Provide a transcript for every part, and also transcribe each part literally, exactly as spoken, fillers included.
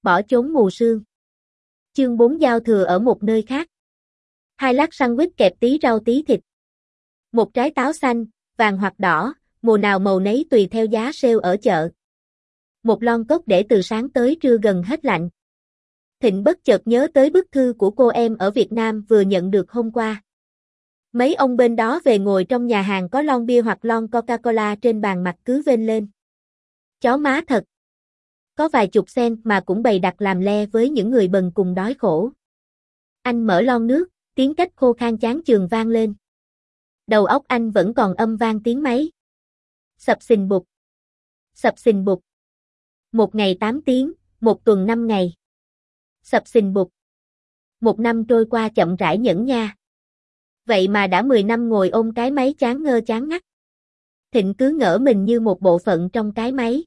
bỏ trốn mù sương. Chương bốn giao thừa ở một nơi khác. Hai lát sandwich kẹp tí rau tí thịt. Một trái táo xanh, vàng hoặc đỏ, mùa nào màu nấy tùy theo giá sale ở chợ. Một lon cốc để từ sáng tới trưa gần hết lạnh. Thịnh bất chợt nhớ tới bức thư của cô em ở Việt Nam vừa nhận được hôm qua. Mấy ông bên đó về ngồi trong nhà hàng có lon bia hoặc lon Coca-Cola trên bàn mặt cứ vênh lên. Chó má thật. Có vài chục sen mà cũng bày đặt làm le với những người bần cùng đói khổ. Anh mở lon nước, tiếng cách khô khan chán chường vang lên. Đầu óc anh vẫn còn âm vang tiếng máy. Sập sình bụp. Sập sình bụp. Một ngày tám tiếng, một tuần năm ngày. Sập sình bụp. Một năm trôi qua chậm rãi nhẫn nha. Vậy mà đã mười năm ngồi ôm cái máy chán ngơ chán ngắt. Thịnh cứ ngỡ mình như một bộ phận trong cái máy.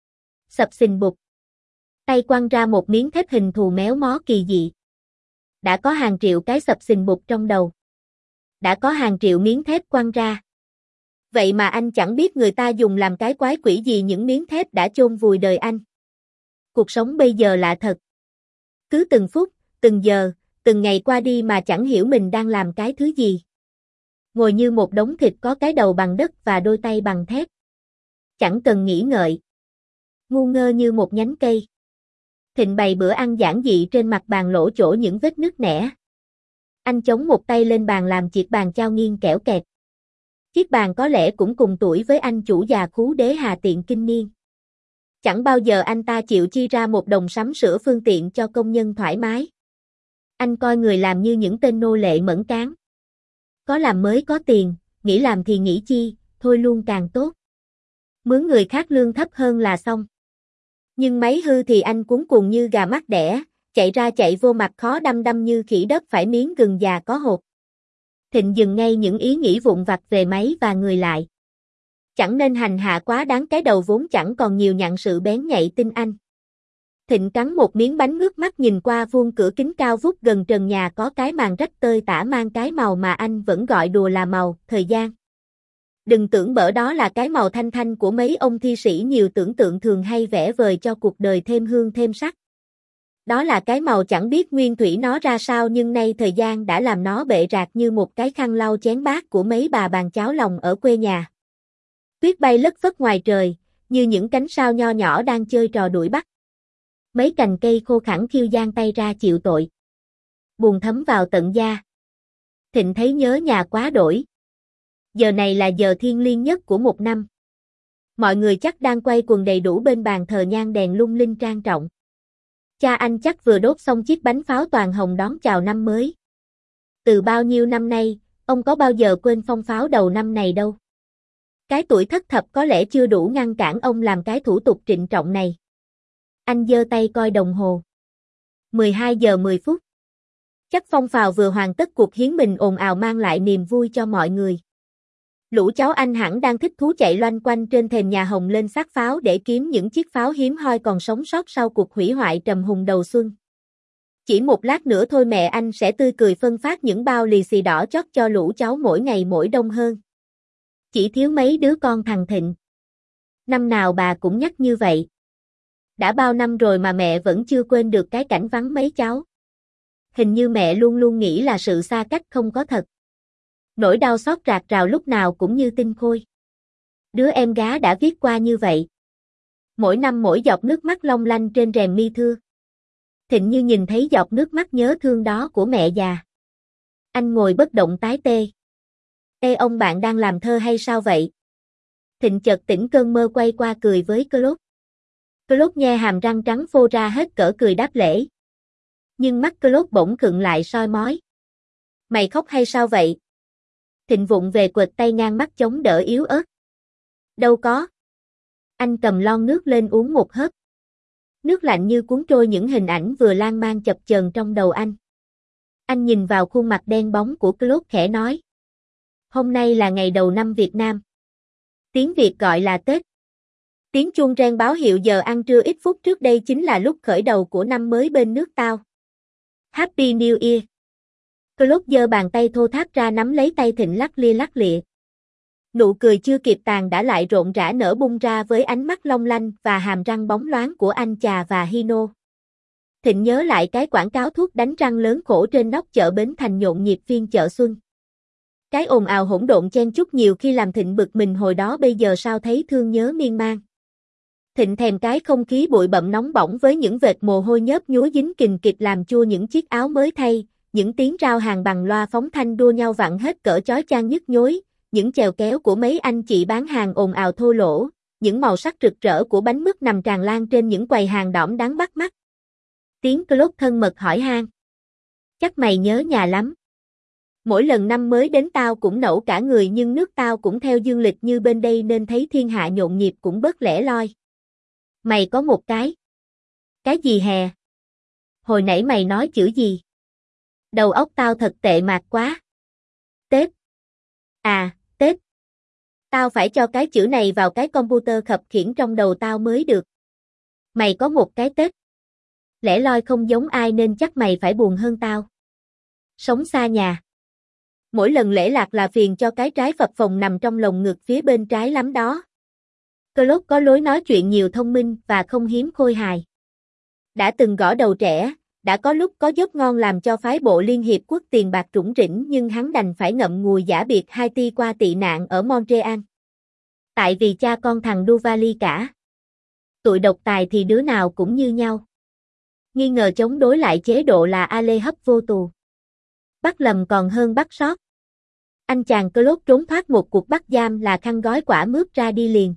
Sập sình bụp. Tay quăng ra một miếng thép hình thù méo mó kỳ dị. Đã có hàng triệu cái sập sình bụp trong đầu. Đã có hàng triệu miếng thép quăng ra. Vậy mà anh chẳng biết người ta dùng làm cái quái quỷ gì những miếng thép đã chôn vùi đời anh. Cuộc sống bây giờ lạ thật. Cứ từng phút, từng giờ, từng ngày qua đi mà chẳng hiểu mình đang làm cái thứ gì. Ngồi như một đống thịt có cái đầu bằng đất và đôi tay bằng thép. Chẳng cần nghĩ ngợi. Ngu ngơ như một nhánh cây. Thịnh bày bữa ăn giản dị trên mặt bàn lỗ chỗ những vết nứt nẻ. Anh chống một tay lên bàn làm chiếc bàn chao nghiêng kẽo kẹt. Chiếc bàn có lẽ cũng cùng tuổi với anh chủ già khú đế Hà Tiện Kinh Niên. Chẳng bao giờ anh ta chịu chi ra một đồng sắm sửa phương tiện cho công nhân thoải mái. Anh coi người làm như những tên nô lệ mẫn cán. Có làm mới có tiền, nghĩ làm thì nghĩ chi, thôi luôn càng tốt. Mướn người khác lương thấp hơn là xong. Nhưng máy hư thì anh cuống cuồng như gà mắc đẻ, chạy ra chạy vô mặt khó đăm đăm như khỉ đất phải miếng gừng già có hột. Thịnh dừng ngay những ý nghĩ vụn vặt về máy và người lại. Chẳng nên hành hạ quá đáng cái đầu vốn chẳng còn nhiều nhặn sự bén nhạy tin anh. Thịnh cắn một miếng bánh ngước mắt nhìn qua vuông cửa kính cao vút gần trần nhà có cái màn rách tơi tả mang cái màu mà anh vẫn gọi đùa là màu, thời gian. Đừng tưởng bở đó là cái màu thanh thanh của mấy ông thi sĩ nhiều tưởng tượng thường hay vẽ vời cho cuộc đời thêm hương thêm sắc. Đó là cái màu chẳng biết nguyên thủy nó ra sao nhưng nay thời gian đã làm nó bệ rạc như một cái khăn lau chén bát của mấy bà bàn cháo lòng ở quê nhà. Tuyết bay lất phất ngoài trời, như những cánh sao nho nhỏ đang chơi trò đuổi bắt. Mấy cành cây khô khẳng khiêu giang tay ra chịu tội. Buồn thấm vào tận da. Thịnh thấy nhớ nhà quá đổi. Giờ này là giờ thiêng liêng nhất của một năm. Mọi người chắc đang quay quần đầy đủ bên bàn thờ nhang đèn lung linh trang trọng. Cha anh chắc vừa đốt xong chiếc bánh pháo toàn hồng đón chào năm mới. Từ bao nhiêu năm nay, ông có bao giờ quên phong pháo đầu năm này đâu. Cái tuổi thất thập có lẽ chưa đủ ngăn cản ông làm cái thủ tục trịnh trọng này. Anh giơ tay coi đồng hồ. mười hai giờ mười phút. Chắc phong phào vừa hoàn tất cuộc hiến mình ồn ào mang lại niềm vui cho mọi người. Lũ cháu anh hẳn đang thích thú chạy loanh quanh trên thềm nhà Hồng lên xác pháo để kiếm những chiếc pháo hiếm hoi còn sống sót sau cuộc hủy hoại trầm hùng đầu xuân. Chỉ một lát nữa thôi mẹ anh sẽ tươi cười phân phát những bao lì xì đỏ chót cho lũ cháu mỗi ngày mỗi đông hơn. Chỉ thiếu mấy đứa con thằng Thịnh. Năm nào bà cũng nhắc như vậy. Đã bao năm rồi mà mẹ vẫn chưa quên được cái cảnh vắng mấy cháu. Hình như mẹ luôn luôn nghĩ là sự xa cách không có thật. Nỗi đau xót rạc rào lúc nào cũng như tinh khôi. Đứa em gái đã viết qua như vậy. Mỗi năm mỗi giọt nước mắt long lanh trên rèm mi thưa. Thịnh như nhìn thấy giọt nước mắt nhớ thương đó của mẹ già. Anh ngồi bất động tái tê. Ê ông bạn đang làm thơ hay sao vậy? Thịnh chợt tỉnh cơn mơ quay qua cười với Claude. Claude nhe hàm răng trắng phô ra hết cỡ cười đáp lễ. Nhưng mắt Claude bỗng khựng lại soi mói. Mày khóc hay sao vậy? Thịnh vụng về quệt tay ngang mắt chống đỡ yếu ớt. Đâu có. Anh cầm lon nước lên uống một hớp. Nước lạnh như cuốn trôi những hình ảnh vừa lan man chập chờn trong đầu anh. Anh nhìn vào khuôn mặt đen bóng của Claude khẽ nói. Hôm nay là ngày đầu năm Việt Nam. Tiếng Việt gọi là Tết. Tiếng chuông reng báo hiệu giờ ăn trưa ít phút trước đây chính là lúc khởi đầu của năm mới bên nước tao. Happy New Year. Claude giơ bàn tay thô tháp ra nắm lấy tay Thịnh lắc lia lắc lịa. Nụ cười chưa kịp tàn đã lại rộn rã nở bung ra với ánh mắt long lanh và hàm răng bóng loáng của anh chà và Hino. Thịnh nhớ lại cái quảng cáo thuốc đánh răng lớn khổ trên nóc chợ Bến Thành nhộn nhịp phiên chợ xuân. Cái ồn ào hỗn độn chen chúc nhiều khi làm Thịnh bực mình hồi đó bây giờ sao thấy thương nhớ miên man. Thịnh thèm cái không khí bụi bặm nóng bỏng với những vệt mồ hôi nhớp nhúa dính kình kịch làm chua những chiếc áo mới thay, những tiếng rao hàng bằng loa phóng thanh đua nhau vặn hết cỡ chói chang nhức nhối, những chèo kéo của mấy anh chị bán hàng ồn ào thô lỗ, những màu sắc rực rỡ của bánh mứt nằm tràn lan trên những quầy hàng đỏm đáng bắt mắt. Tiếng Claude thân mật hỏi han. Chắc mày nhớ nhà lắm. Mỗi lần năm mới đến tao cũng nẫu cả người nhưng nước tao cũng theo dương lịch như bên đây nên thấy thiên hạ nhộn nhịp cũng bớt lẻ loi. Mày có một cái. Cái gì hè? Hồi nãy mày nói chữ gì? Đầu óc tao thật tệ mạc quá. Tết. À, Tết. Tao phải cho cái chữ này vào cái computer khập khiễng trong đầu tao mới được. Mày có một cái Tết. Lẻ loi không giống ai nên chắc mày phải buồn hơn tao. Sống xa nhà. Mỗi lần lễ lạc là phiền cho cái trái phập phồng nằm trong lồng ngực phía bên trái lắm đó. Claude có lối nói chuyện nhiều thông minh và không hiếm khôi hài. Đã từng gõ đầu trẻ, đã có lúc có giấc ngon làm cho phái bộ Liên Hiệp Quốc tiền bạc rủng rỉnh nhưng hắn đành phải ngậm ngùi giả biệt Haiti qua tị nạn ở Montreal. Tại vì cha con thằng Duvali cả. Tụi độc tài thì đứa nào cũng như nhau. Nghi ngờ chống đối lại chế độ là a lê hấp vô tù. Bắt lầm còn hơn bắt sót. Anh chàng Claude trốn thoát một cuộc bắt giam là khăn gói quả mướp ra đi liền.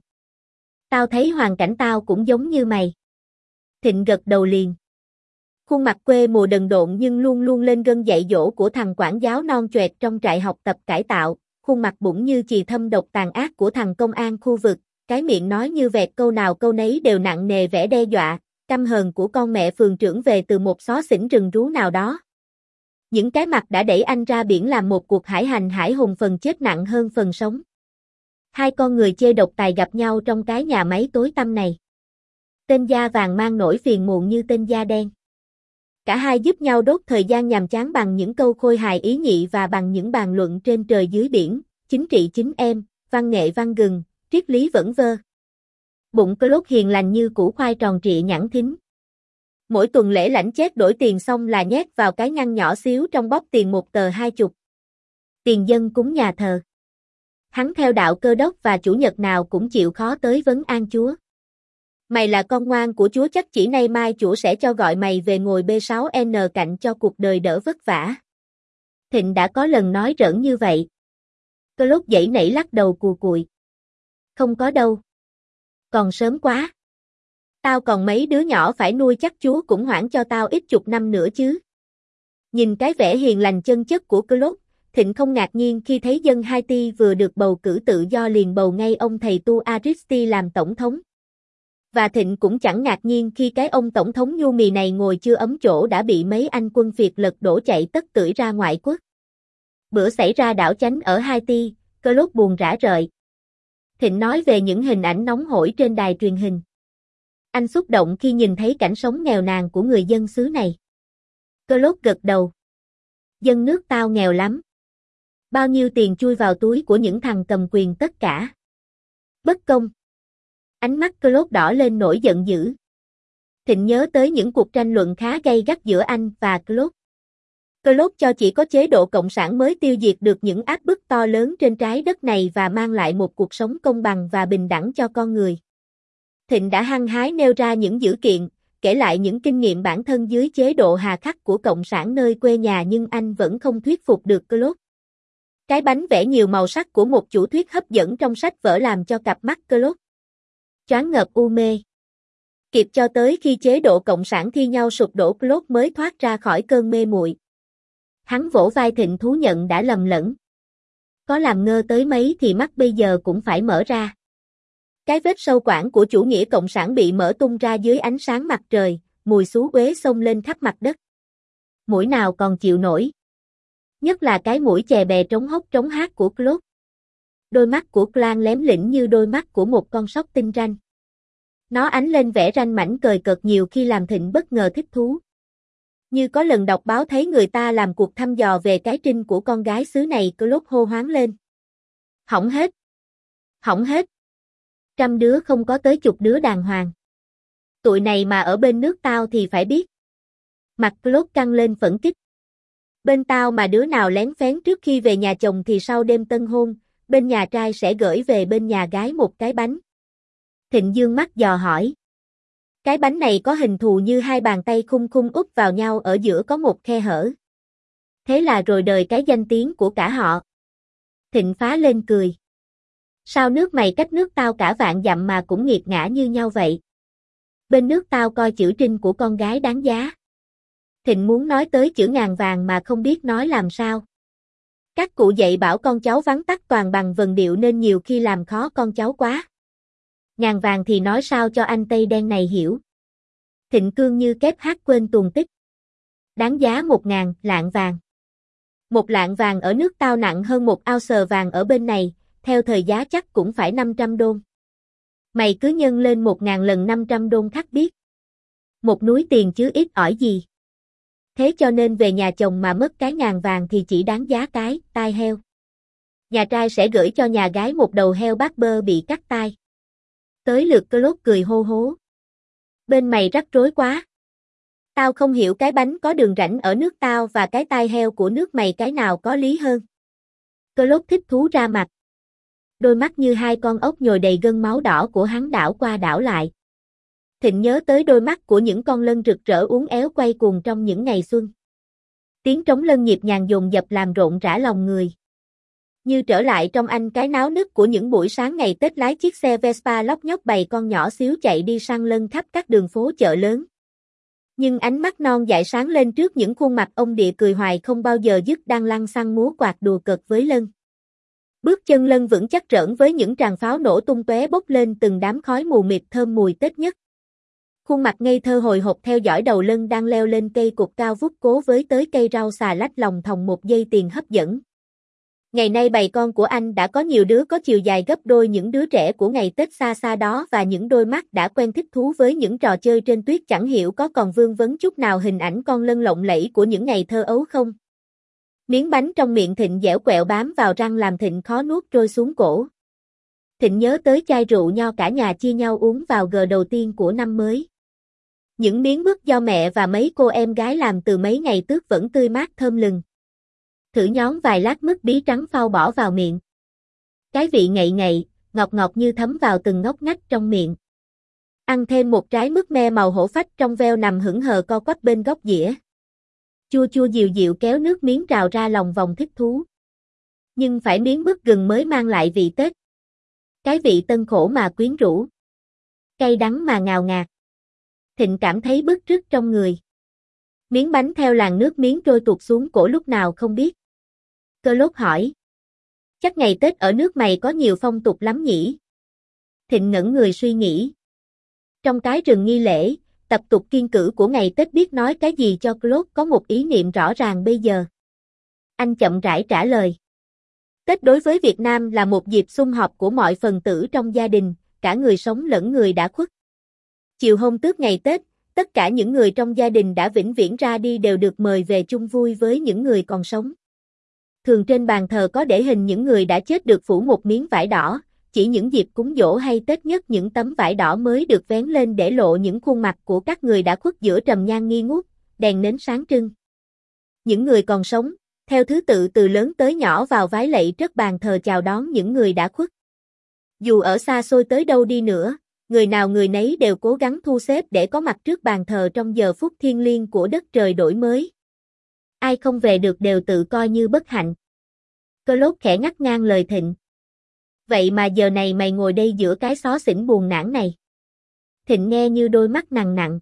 Tao thấy hoàn cảnh tao cũng giống như mày. Thịnh gật đầu liền. Khuôn mặt quê mùa đần độn nhưng luôn luôn lên gân dạy dỗ của thằng quản giáo non choẹt trong trại học tập cải tạo, khuôn mặt bụng như chì thâm độc tàn ác của thằng công an khu vực, cái miệng nói như vẹt câu nào câu nấy đều nặng nề vẻ đe dọa, căm hờn của con mẹ phường trưởng về từ một xó xỉnh rừng rú nào đó. Những cái mặt đã đẩy anh ra biển làm một cuộc hải hành hải hùng phần chết nặng hơn phần sống. Hai con người chê độc tài gặp nhau trong cái nhà máy tối tăm này. Tên da vàng mang nỗi phiền muộn như tên da đen. Cả hai giúp nhau đốt thời gian nhàm chán bằng những câu khôi hài ý nhị và bằng những bàn luận trên trời dưới biển, chính trị chính em, văn nghệ văn gừng, triết lý vẩn vơ. Bụng Claude hiền lành như củ khoai tròn trịa nhẵn thính. Mỗi tuần lễ lãnh chết đổi tiền xong là nhét vào cái ngăn nhỏ xíu trong bóp tiền một tờ hai chục. Tiền dân cúng nhà thờ. Hắn theo đạo Cơ Đốc và chủ nhật nào cũng chịu khó tới vấn an Chúa. Mày là con ngoan của Chúa chắc chỉ nay mai Chúa sẽ cho gọi mày về ngồi B sáu N cạnh cho cuộc đời đỡ vất vả. Thịnh đã có lần nói rỡn như vậy. Claude giãy nảy lắc đầu cù cụi. Không có đâu. Còn sớm quá. Tao còn mấy đứa nhỏ phải nuôi chắc Chúa cũng hoãn cho tao ít chục năm nữa chứ. Nhìn cái vẻ hiền lành chân chất của Claude, Thịnh không ngạc nhiên khi thấy dân Haiti vừa được bầu cử tự do liền bầu ngay ông thầy tu Aristide làm tổng thống. Và Thịnh cũng chẳng ngạc nhiên khi cái ông tổng thống nhu mì này ngồi chưa ấm chỗ đã bị mấy anh quân Việt lật đổ chạy tất tưởi ra ngoại quốc. Bữa xảy ra đảo chánh ở Haiti, Claude buồn rã rời. Thịnh nói về những hình ảnh nóng hổi trên đài truyền hình. Anh xúc động khi nhìn thấy cảnh sống nghèo nàn của người dân xứ này. Claude gật đầu. Dân nước tao nghèo lắm. Bao nhiêu tiền chui vào túi của những thằng cầm quyền tất cả. Bất công. Ánh mắt Claude đỏ lên nỗi giận dữ. Thịnh nhớ tới những cuộc tranh luận khá gay gắt giữa anh và Claude. Claude cho chỉ có chế độ cộng sản mới tiêu diệt được những áp bức to lớn trên trái đất này và mang lại một cuộc sống công bằng và bình đẳng cho con người. Thịnh đã hăng hái nêu ra những dữ kiện, kể lại những kinh nghiệm bản thân dưới chế độ hà khắc của cộng sản nơi quê nhà nhưng anh vẫn không thuyết phục được Claude. Cái bánh vẽ nhiều màu sắc của một chủ thuyết hấp dẫn trong sách vở làm cho cặp mắt Claude choáng ngợp u mê. Kịp cho tới khi chế độ cộng sản thi nhau sụp đổ Claude mới thoát ra khỏi cơn mê muội. Hắn vỗ vai Thịnh thú nhận đã lầm lẫn. Có làm ngơ tới mấy thì mắt bây giờ cũng phải mở ra. Cái vết sâu quảng của chủ nghĩa cộng sản bị mở tung ra dưới ánh sáng mặt trời, mùi xú uế xông lên khắp mặt đất. Mũi nào còn chịu nổi. Nhất là cái mũi chè bè trống hốc trống hát của Claude. Đôi mắt của Clan lém lĩnh như đôi mắt của một con sóc tinh ranh. Nó ánh lên vẻ ranh mảnh cười cợt nhiều khi làm Thịnh bất ngờ thích thú. Như có lần đọc báo thấy người ta làm cuộc thăm dò về cái trinh của con gái xứ này, Claude hô hoáng lên. Hỏng hết. Hỏng hết. Trăm đứa không có tới chục đứa đàng hoàng. Tụi này mà ở bên nước tao thì phải biết. Mặt Claude căng lên phẫn kích. Bên tao mà đứa nào lén phén trước khi về nhà chồng thì sau đêm tân hôn, bên nhà trai sẽ gửi về bên nhà gái một cái bánh. Thịnh dương mắt dò hỏi. Cái bánh này có hình thù như hai bàn tay khung khung úp vào nhau, ở giữa có một khe hở. Thế là rồi đời cái danh tiếng của cả họ. Thịnh phá lên cười. Sao nước mày cách nước tao cả vạn dặm mà cũng nghiệt ngã như nhau vậy? Bên nước tao coi chữ trinh của con gái đáng giá. Thịnh muốn nói tới chữ ngàn vàng mà không biết nói làm sao. Các cụ dạy bảo con cháu vắn tắt toàn bằng vần điệu nên nhiều khi làm khó con cháu quá. Ngàn vàng thì nói sao cho anh Tây đen này hiểu. Thịnh cương như kép hát quên tuồng tích. Đáng giá một ngàn lạng vàng. Một lạng vàng ở nước tao nặng hơn một ounce vàng ở bên này, theo thời giá chắc cũng phải năm trăm đôn. Mày cứ nhân lên một ngàn lần năm trăm đôn khắc biết. Một núi tiền chứ ít ỏi gì. Thế cho nên về nhà chồng mà mất cái ngàn vàng thì chỉ đáng giá cái tai heo. Nhà trai sẽ gửi cho nhà gái một đầu heo bát bơ bị cắt tai. Tới lượt Claude cười hô hố. Bên mày rắc rối quá. Tao không hiểu cái bánh có đường rãnh ở nước tao và cái tai heo của nước mày cái nào có lý hơn. Claude thích thú ra mặt. Đôi mắt như hai con ốc nhồi đầy gân máu đỏ của hắn đảo qua đảo lại. Thịnh nhớ tới đôi mắt của những con lân rực rỡ uốn éo quay cuồng trong những ngày xuân. Tiếng trống lân nhịp nhàng dồn dập làm rộn rã lòng người. Như trở lại trong anh cái náo nức của những buổi sáng ngày Tết, lái chiếc xe Vespa lóc nhóc bầy con nhỏ xíu chạy đi săn lân khắp các đường phố chợ lớn. Nhưng ánh mắt non dại sáng lên trước những khuôn mặt ông địa cười hoài không bao giờ dứt đang lăn xăng múa quạt đùa cợt với lân. Bước chân lân vững chắc rỡn với những tràng pháo nổ tung tóe bốc lên từng đám khói mù mịt thơm mùi Tết nhất. Khuôn mặt ngây thơ hồi hộp theo dõi đầu lân đang leo lên cây cột cao vút cố với tới cây rau xà lách lòng thòng một giây tiền hấp dẫn. Ngày nay bầy con của anh đã có nhiều đứa có chiều dài gấp đôi những đứa trẻ của ngày Tết xa xa đó, và những đôi mắt đã quen thích thú với những trò chơi trên tuyết chẳng hiểu có còn vương vấn chút nào hình ảnh con lân lộng lẫy của những ngày thơ ấu không. Miếng bánh trong miệng Thịnh dẻo quẹo bám vào răng làm Thịnh khó nuốt trôi xuống cổ. Thịnh nhớ tới chai rượu nho cả nhà chia nhau uống vào gờ đầu tiên của năm mới. Những miếng mứt do mẹ và mấy cô em gái làm từ mấy ngày trước vẫn tươi mát thơm lừng. Thử nhón vài lát mứt bí trắng phao bỏ vào miệng. Cái vị ngậy ngậy, ngọt ngọt như thấm vào từng ngóc ngách trong miệng. Ăn thêm một trái mứt me màu hổ phách trong veo nằm hững hờ co quắp bên góc dĩa. Chua chua dịu dịu kéo nước miếng trào ra lòng vòng thích thú. Nhưng phải miếng mứt gừng mới mang lại vị Tết. Cái vị tân khổ mà quyến rũ. Cay đắng mà ngào ngạt. Thịnh cảm thấy bứt rứt trong người. Miếng bánh theo làn nước miếng trôi tuột xuống cổ lúc nào không biết. Claude hỏi. Chắc ngày Tết ở nước mày có nhiều phong tục lắm nhỉ? Thịnh ngẩn người suy nghĩ. Trong cái rừng nghi lễ, tập tục kiêng cữ của ngày Tết biết nói cái gì cho Claude có một ý niệm rõ ràng bây giờ. Anh chậm rãi trả lời. Tết đối với Việt Nam là một dịp sum họp của mọi phần tử trong gia đình, cả người sống lẫn người đã khuất. Chiều hôm tước ngày Tết, tất cả những người trong gia đình đã vĩnh viễn ra đi đều được mời về chung vui với những người còn sống. Thường trên bàn thờ có để hình những người đã chết được phủ một miếng vải đỏ, chỉ những dịp cúng giỗ hay Tết nhất những tấm vải đỏ mới được vén lên để lộ những khuôn mặt của các người đã khuất giữa trầm nhang nghi ngút, đèn nến sáng trưng. Những người còn sống, theo thứ tự từ lớn tới nhỏ vào vái lạy trước bàn thờ chào đón những người đã khuất. Dù ở xa xôi tới đâu đi nữa, người nào người nấy đều cố gắng thu xếp để có mặt trước bàn thờ trong giờ phút thiêng liêng của đất trời đổi mới. Ai không về được đều tự coi như bất hạnh. Claude khẽ ngắt ngang lời Thịnh. Vậy mà giờ này mày ngồi đây giữa cái xó xỉnh buồn nản này. Thịnh nghe như đôi mắt nặng nặng.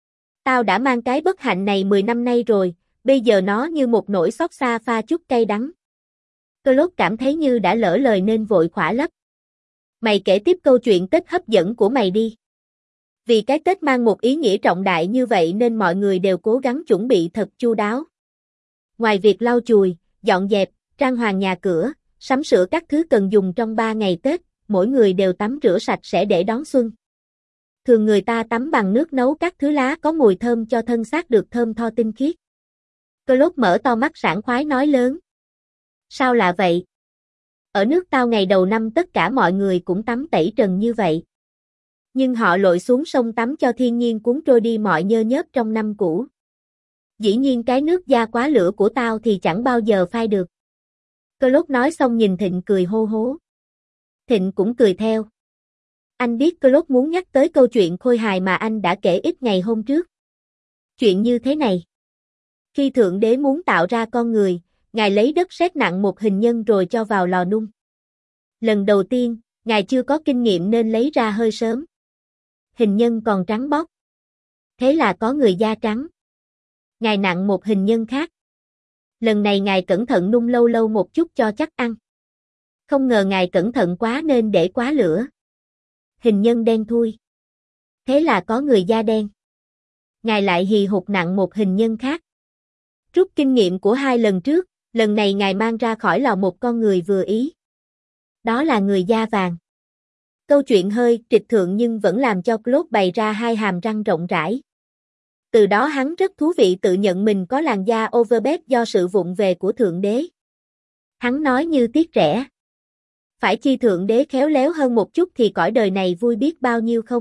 Tao đã mang cái bất hạnh này mười năm nay rồi, bây giờ nó như một nỗi xót xa pha chút cay đắng. Claude cảm thấy như đã lỡ lời nên vội khỏa lấp. Mày kể tiếp câu chuyện Tết hấp dẫn của mày đi. Vì cái Tết mang một ý nghĩa trọng đại như vậy nên mọi người đều cố gắng chuẩn bị thật chu đáo. Ngoài việc lau chùi, dọn dẹp, trang hoàng nhà cửa, sắm sửa các thứ cần dùng trong ba ngày Tết, mỗi người đều tắm rửa sạch sẽ để đón xuân. Thường người ta tắm bằng nước nấu các thứ lá có mùi thơm cho thân xác được thơm tho tinh khiết. Claude mở to mắt sảng khoái nói lớn. Sao lạ vậy? Ở nước tao ngày đầu năm tất cả mọi người cũng tắm tẩy trần như vậy. Nhưng họ lội xuống sông tắm cho thiên nhiên cuốn trôi đi mọi nhơ nhớp trong năm cũ. Dĩ nhiên cái nước da quá lửa của tao thì chẳng bao giờ phai được. Claude nói xong nhìn Thịnh cười hô hố. Thịnh cũng cười theo. Anh biết Claude muốn nhắc tới câu chuyện khôi hài mà anh đã kể ít ngày hôm trước. Chuyện như thế này. Khi Thượng Đế muốn tạo ra con người, Ngài lấy đất sét nặng một hình nhân rồi cho vào lò nung. Lần đầu tiên, Ngài chưa có kinh nghiệm nên lấy ra hơi sớm. Hình nhân còn trắng bóc. Thế là có người da trắng. Ngài nặng một hình nhân khác. Lần này Ngài cẩn thận nung lâu lâu một chút cho chắc ăn. Không ngờ Ngài cẩn thận quá nên để quá lửa. Hình nhân đen thui. Thế là có người da đen. Ngài lại hì hục nặng một hình nhân khác. Rút kinh nghiệm của hai lần trước, lần này Ngài mang ra khỏi lò một con người vừa ý. Đó là người da vàng. Câu chuyện hơi trịch thượng nhưng vẫn làm cho Claude bày ra hai hàm răng rộng rãi. Từ đó hắn rất thú vị tự nhận mình có làn da overbed do sự vụng về của Thượng Đế. Hắn nói như tiếc rẻ. Phải chi Thượng Đế khéo léo hơn một chút thì cõi đời này vui biết bao nhiêu không?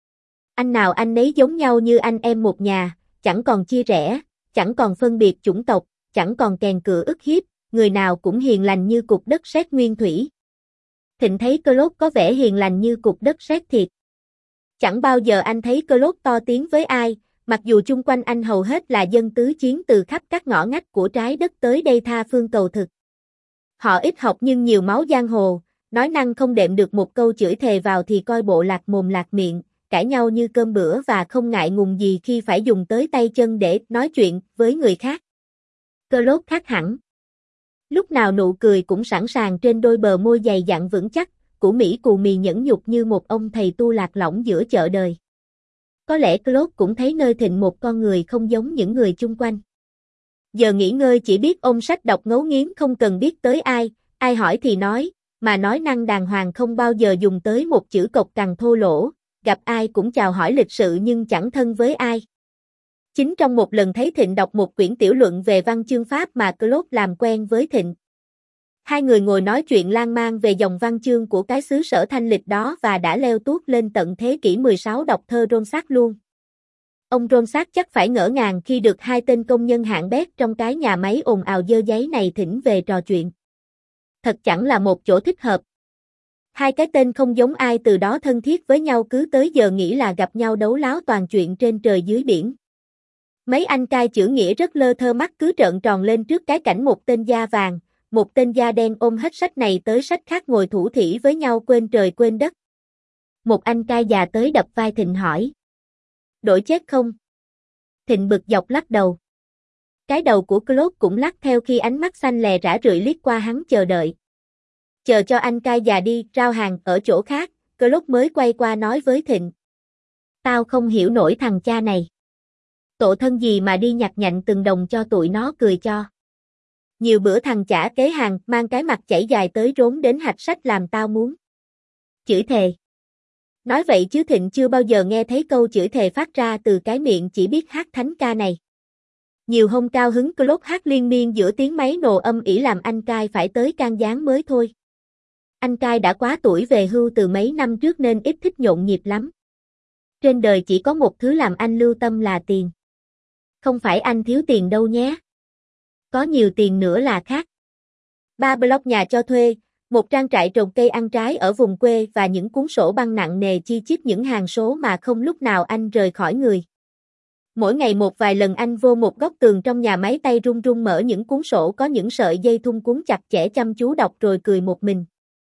Anh nào anh nấy giống nhau như anh em một nhà, chẳng còn chia rẽ, chẳng còn phân biệt chủng tộc, chẳng còn kèn cựa ức hiếp, người nào cũng hiền lành như cục đất sét nguyên thủy. Thịnh thấy Claude có vẻ hiền lành như cục đất sét thiệt. Chẳng bao giờ anh thấy Claude to tiếng với ai, mặc dù chung quanh anh hầu hết là dân tứ chiến từ khắp các ngõ ngách của trái đất tới đây tha phương cầu thực. Họ ít học nhưng nhiều máu giang hồ, nói năng không đệm được một câu chửi thề vào thì coi bộ lạc mồm lạc miệng, cãi nhau như cơm bữa và không ngại ngùng gì khi phải dùng tới tay chân để nói chuyện với người khác. Claude khác hẳn. Lúc nào nụ cười cũng sẵn sàng trên đôi bờ môi dày dặn vững chắc, của Mỹ cù mì nhẫn nhục như một ông thầy tu lạc lõng giữa chợ đời. Có lẽ Claude cũng thấy nơi Thịnh một con người không giống những người chung quanh. Giờ nghỉ ngơi chỉ biết ôm sách đọc ngấu nghiến không cần biết tới ai, ai hỏi thì nói, mà nói năng đàng hoàng không bao giờ dùng tới một chữ cộc cằn thô lỗ, gặp ai cũng chào hỏi lịch sự nhưng chẳng thân với ai. Chính trong một lần thấy Thịnh đọc một quyển tiểu luận về văn chương Pháp mà Claude làm quen với Thịnh. Hai người ngồi nói chuyện lan man về dòng văn chương của cái xứ sở thanh lịch đó và đã leo tuốt lên tận thế kỷ mười sáu đọc thơ Ronsard luôn. Ông Ronsard chắc phải ngỡ ngàng khi được hai tên công nhân hạng bét trong cái nhà máy ồn ào dơ giấy này thỉnh về trò chuyện. Thật chẳng là một chỗ thích hợp. Hai cái tên không giống ai từ đó thân thiết với nhau cứ tới giờ nghĩ là gặp nhau đấu láo toàn chuyện trên trời dưới biển. Mấy anh cai chữ nghĩa rất lơ thơ mắt cứ trợn tròn lên trước cái cảnh một tên da vàng, một tên da đen ôm hết sách này tới sách khác ngồi thủ thỉ với nhau quên trời quên đất. Một anh cai già tới đập vai Thịnh hỏi. Đổi chết không? Thịnh bực dọc lắc đầu. Cái đầu của Claude cũng lắc theo khi ánh mắt xanh lè rã rượi liếc qua hắn chờ đợi. Chờ cho anh cai già đi, rao hàng ở chỗ khác, Claude mới quay qua nói với Thịnh. Tao không hiểu nổi thằng cha này. Tổ thân gì mà đi nhặt nhạnh từng đồng cho tụi nó cười cho. Nhiều bữa thằng chả kế hàng mang cái mặt chảy dài tới rốn đến hạch sách làm tao muốn. Chửi thề. Nói vậy chứ Thịnh chưa bao giờ nghe thấy câu chửi thề phát ra từ cái miệng chỉ biết hát thánh ca này. Nhiều hôm cao hứng Claude hát liên miên giữa tiếng máy nổ âm ỉ làm anh cai phải tới can gián mới thôi. Anh cai đã quá tuổi về hưu từ mấy năm trước nên ít thích nhộn nhịp lắm. Trên đời chỉ có một thứ làm anh lưu tâm là tiền. Không phải anh thiếu tiền đâu nhé. Có nhiều tiền nữa là khác. Ba block nhà cho thuê, một trang trại trồng cây ăn trái ở vùng quê và những cuốn sổ băng nặng nề chi chít những hàng số mà không lúc nào anh rời khỏi người. Mỗi ngày một vài lần anh vô một góc tường trong nhà máy tay run run mở những cuốn sổ có những sợi dây thun cuốn chặt chẽ chăm chú đọc rồi cười một mình.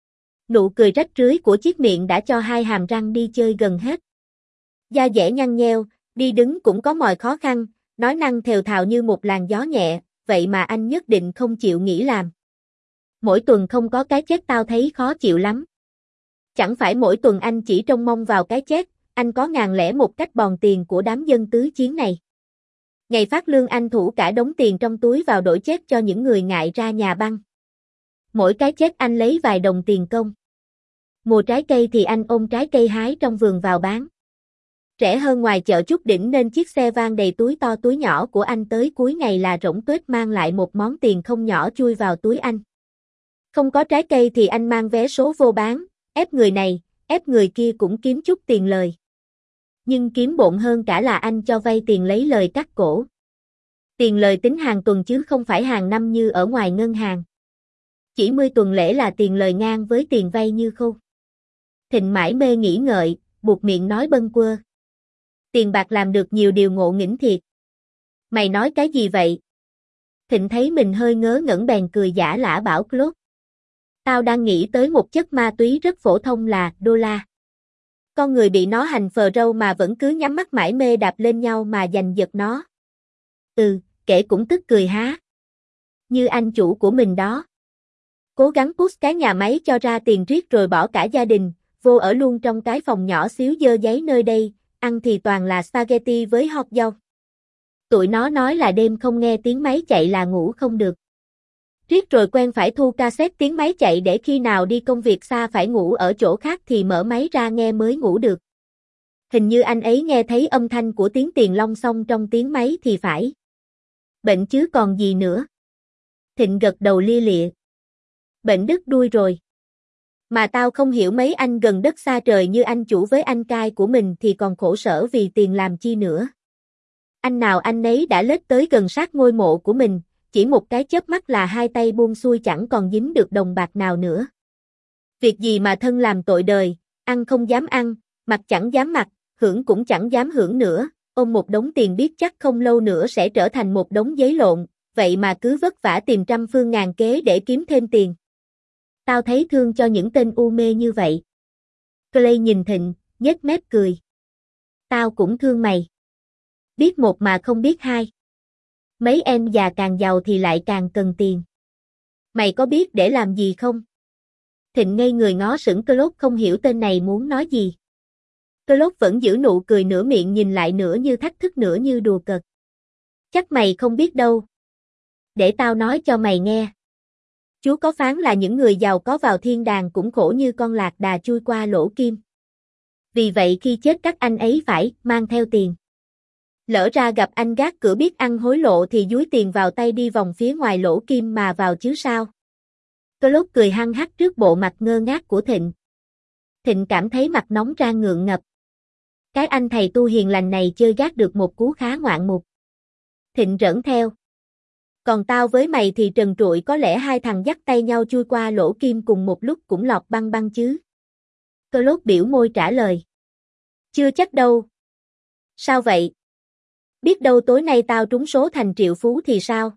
Nụ cười rách rưới của chiếc miệng đã cho hai hàm răng đi chơi gần hết. Da dẻ nhăn nheo, đi đứng cũng có mỏi khó khăn, nói năng thều thào như một làn gió nhẹ, vậy mà anh nhất định không chịu nghỉ làm. Mỗi tuần không có cái chết tao thấy khó chịu lắm. Chẳng phải mỗi tuần anh chỉ trông mong vào cái chết, anh có ngàn lẻ một cách bòn tiền của đám dân tứ chiến này. Ngày phát lương anh thủ cả đống tiền trong túi vào đổi chết cho những người ngại ra nhà băng. Mỗi cái chết anh lấy vài đồng tiền công. Mùa trái cây thì anh ôm trái cây hái trong vườn vào bán. Rẻ hơn ngoài chợ chút đỉnh nên chiếc xe van đầy túi to túi nhỏ của anh tới cuối ngày là rỗng tuếch mang lại một món tiền không nhỏ chui vào túi anh. Không có trái cây thì anh mang vé số vô bán, ép người này, ép người kia cũng kiếm chút tiền lời. Nhưng kiếm bộn hơn cả là anh cho vay tiền lấy lời cắt cổ. Tiền lời tính hàng tuần chứ không phải hàng năm như ở ngoài ngân hàng. Chỉ mươi tuần lễ là tiền lời ngang với tiền vay như khô. Thịnh mãi mê nghĩ ngợi, buột miệng nói bâng quơ. Tiền bạc làm được nhiều điều ngộ nghĩnh thiệt. Mày nói cái gì vậy? Thịnh thấy mình hơi ngớ ngẩn bèn cười giả lả bảo Claude. Tao đang nghĩ tới một chất ma túy rất phổ thông là đô la. Con người bị nó hành phờ râu mà vẫn cứ nhắm mắt mải mê đạp lên nhau mà giành giật nó. Ừ, kể cũng tức cười há. Như anh chủ của mình đó. Cố gắng push cái nhà máy cho ra tiền riết rồi bỏ cả gia đình, vô ở luôn trong cái phòng nhỏ xíu dơ giấy nơi đây, ăn thì toàn là spaghetti với hot dog. Tụi nó nói là đêm không nghe tiếng máy chạy là ngủ không được. Riết rồi quen phải thu cassette tiếng máy chạy để khi nào đi công việc xa phải ngủ ở chỗ khác thì mở máy ra nghe mới ngủ được. Hình như anh ấy nghe thấy âm thanh của tiếng tiền long song trong tiếng máy thì phải. Bệnh chứ còn gì nữa. Thịnh gật đầu lia lịa. Bệnh đứt đuôi rồi. Mà tao không hiểu mấy anh gần đất xa trời như anh chủ với anh cai của mình thì còn khổ sở vì tiền làm chi nữa. Anh nào anh ấy đã lết tới gần sát ngôi mộ của mình, chỉ một cái chớp mắt là hai tay buông xuôi chẳng còn dính được đồng bạc nào nữa. Việc gì mà thân làm tội đời, ăn không dám ăn, mặc chẳng dám mặc, hưởng cũng chẳng dám hưởng nữa, ôm một đống tiền biết chắc không lâu nữa sẽ trở thành một đống giấy lộn, vậy mà cứ vất vả tìm trăm phương ngàn kế để kiếm thêm tiền. Tao thấy thương cho những tên u mê như vậy. Clay nhìn Thịnh, nhếch mép cười. Tao cũng thương mày. Biết một mà không biết hai. Mấy em già càng giàu thì lại càng cần tiền. Mày có biết để làm gì không? Thịnh ngây người ngó sững Claude không hiểu tên này muốn nói gì. Claude vẫn giữ nụ cười nửa miệng nhìn lại nửa như thách thức nửa như đùa cợt. Chắc mày không biết đâu. Để tao nói cho mày nghe. Chúa có phán là những người giàu có vào thiên đàng cũng khổ như con lạc đà chui qua lỗ kim. Vì vậy khi chết các anh ấy phải mang theo tiền. Lỡ ra gặp anh gác cửa biết ăn hối lộ thì dúi tiền vào tay đi vòng phía ngoài lỗ kim mà vào chứ sao. Claude cười hăng hắc trước bộ mặt ngơ ngác của Thịnh. Thịnh cảm thấy mặt nóng rang ngượng ngập. Cái anh thầy tu hiền lành này chơi gác được một cú khá ngoạn mục. Thịnh rỡn theo. Còn tao với mày thì trần trụi có lẽ hai thằng dắt tay nhau chui qua lỗ kim cùng một lúc cũng lọt băng băng chứ. Claude biểu môi trả lời. Chưa chắc đâu. Sao vậy? Biết đâu tối nay tao trúng số thành triệu phú thì sao?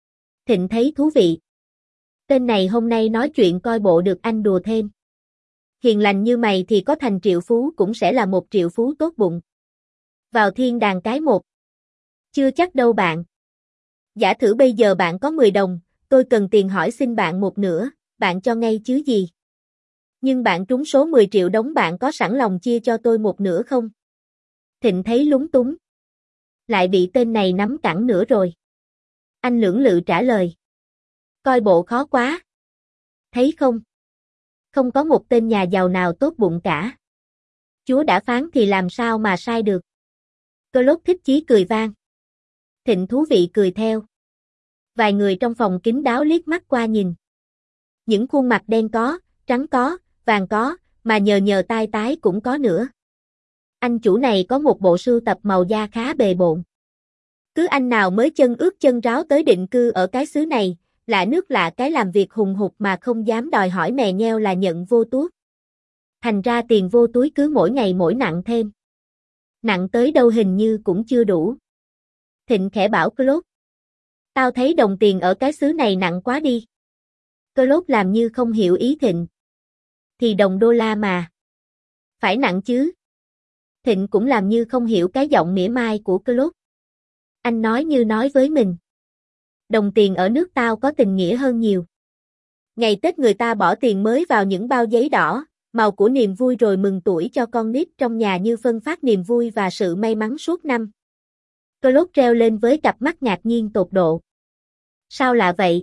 Thịnh thấy thú vị. Tên này hôm nay nói chuyện coi bộ được anh đùa thêm. Hiền lành như mày thì có thành triệu phú cũng sẽ là một triệu phú tốt bụng. Vào thiên đàng cái một. Chưa chắc đâu bạn. Giả thử bây giờ bạn có mười đồng, tôi cần tiền hỏi xin bạn một nửa, bạn cho ngay chứ gì? Nhưng bạn trúng số mười triệu đóng bạn có sẵn lòng chia cho tôi một nửa không? Thịnh thấy lúng túng. Lại bị tên này nắm cẳng nữa rồi. Anh lưỡng lự trả lời. Coi bộ khó quá. Thấy không? Không có một tên nhà giàu nào tốt bụng cả. Chúa đã phán thì làm sao mà sai được. Claude thích chí cười vang. Thịnh thú vị cười theo. Vài người trong phòng kín đáo liếc mắt qua nhìn. Những khuôn mặt đen có, trắng có, vàng có, mà nhờ nhờ tai tái cũng có nữa. Anh chủ này có một bộ sưu tập màu da khá bề bộn. Cứ anh nào mới chân ướt chân ráo tới định cư ở cái xứ này, lạ nước lạ cái làm việc hùng hục mà không dám đòi hỏi mè nheo là nhận vô tuốt. Thành ra tiền vô túi cứ mỗi ngày mỗi nặng thêm. Nặng tới đâu hình như cũng chưa đủ. Thịnh khẽ bảo Claude. Tao thấy đồng tiền ở cái xứ này nặng quá đi. Claude làm như không hiểu ý Thịnh. Thì đồng đô la mà. Phải nặng chứ. Thịnh cũng làm như không hiểu cái giọng mỉa mai của Claude. Anh nói như nói với mình. Đồng tiền ở nước tao có tình nghĩa hơn nhiều. Ngày Tết người ta bỏ tiền mới vào những bao giấy đỏ, màu của niềm vui rồi mừng tuổi cho con nít trong nhà như phân phát niềm vui và sự may mắn suốt năm. Claude reo lên với cặp mắt ngạc nhiên tột độ. Sao lạ vậy?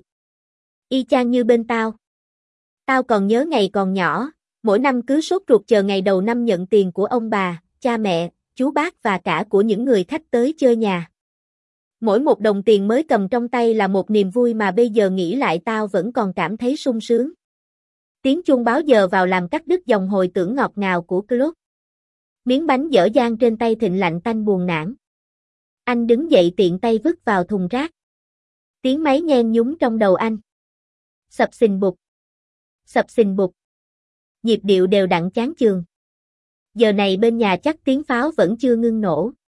Y chang như bên tao. Tao còn nhớ ngày còn nhỏ, mỗi năm cứ sốt ruột chờ ngày đầu năm nhận tiền của ông bà, cha mẹ, chú bác và cả của những người khách tới chơi nhà. Mỗi một đồng tiền mới cầm trong tay là một niềm vui mà bây giờ nghĩ lại tao vẫn còn cảm thấy sung sướng. Tiếng chuông báo giờ vào làm cắt đứt dòng hồi tưởng ngọt ngào của Claude. Miếng bánh dở dang trên tay Thịnh lạnh tanh buồn nản. Anh đứng dậy tiện tay vứt vào thùng rác. Tiếng máy nhen nhúng trong đầu anh. Sập sình bụp. Sập sình bụp. Nhịp điệu đều đặn chán chường. Giờ này bên nhà chắc tiếng pháo vẫn chưa ngưng nổ.